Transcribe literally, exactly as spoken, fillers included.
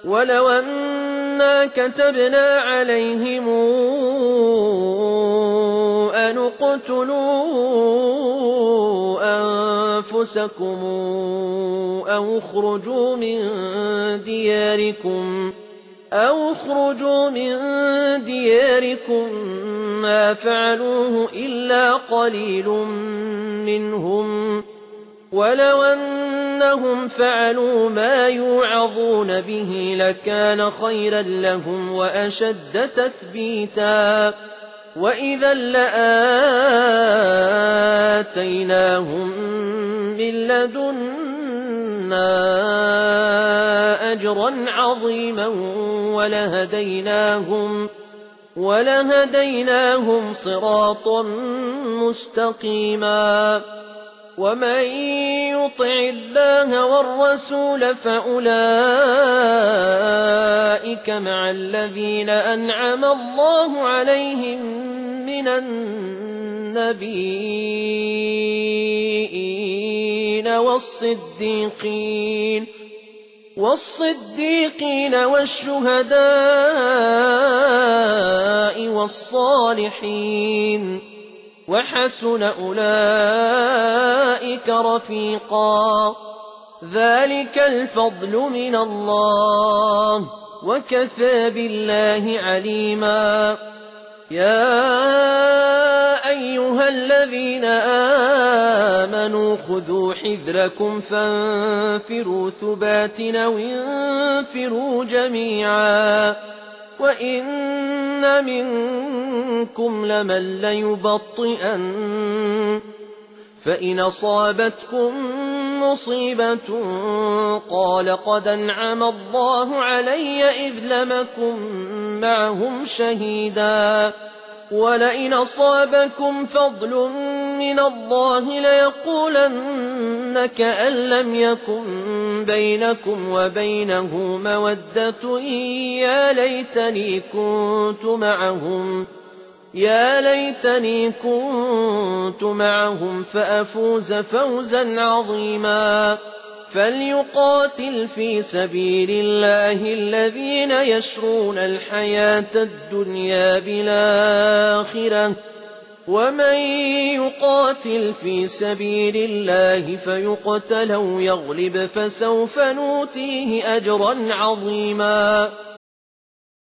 ولو أنا كتبنا عليهم أن اقتلوا أنفسكم أو اخرجوا من دياركم أو اخرجوا من دياركم ما فعلوه إلا قليل منهم ولو أنهم فعلوا ما يوعظون به لكان خيرا لهم وأشد تثبيتا وإذا لآتيناهم من لدنا أجرا عظيما ولهديناهم ولهديناهم صراطا مستقيما ومن يطع الله والرسول فأولئك مع الذين أنعم الله عليهم من النبيين والصديقين والصديقين والشهداء والصالحين وحسن أولئك رفيقا ذلك الفضل من الله وكفى بالله عليما يا أيها الذين آمنوا خذوا حذركم فانفروا ثبات أو انفروا جميعا وإن منكم لمن ليبطئن فإن أصابتكم مصيبة قال قد أنعم الله علي إذ لم أكن معهم شهيدا ولئن أصابكم فضل من الله ليقولن كأن لم يكن بينكم وبينه مودة يا ليتني كنت معهم يا ليتني كنت معهم فأفوز فوزا عظيما فليقاتل في سبيل الله الذين يشرون الحياة الدنيا بالآخرة ومن يقاتل في سبيل الله فيقتل أو يغلب فسوف نؤتيه أجرا عظيما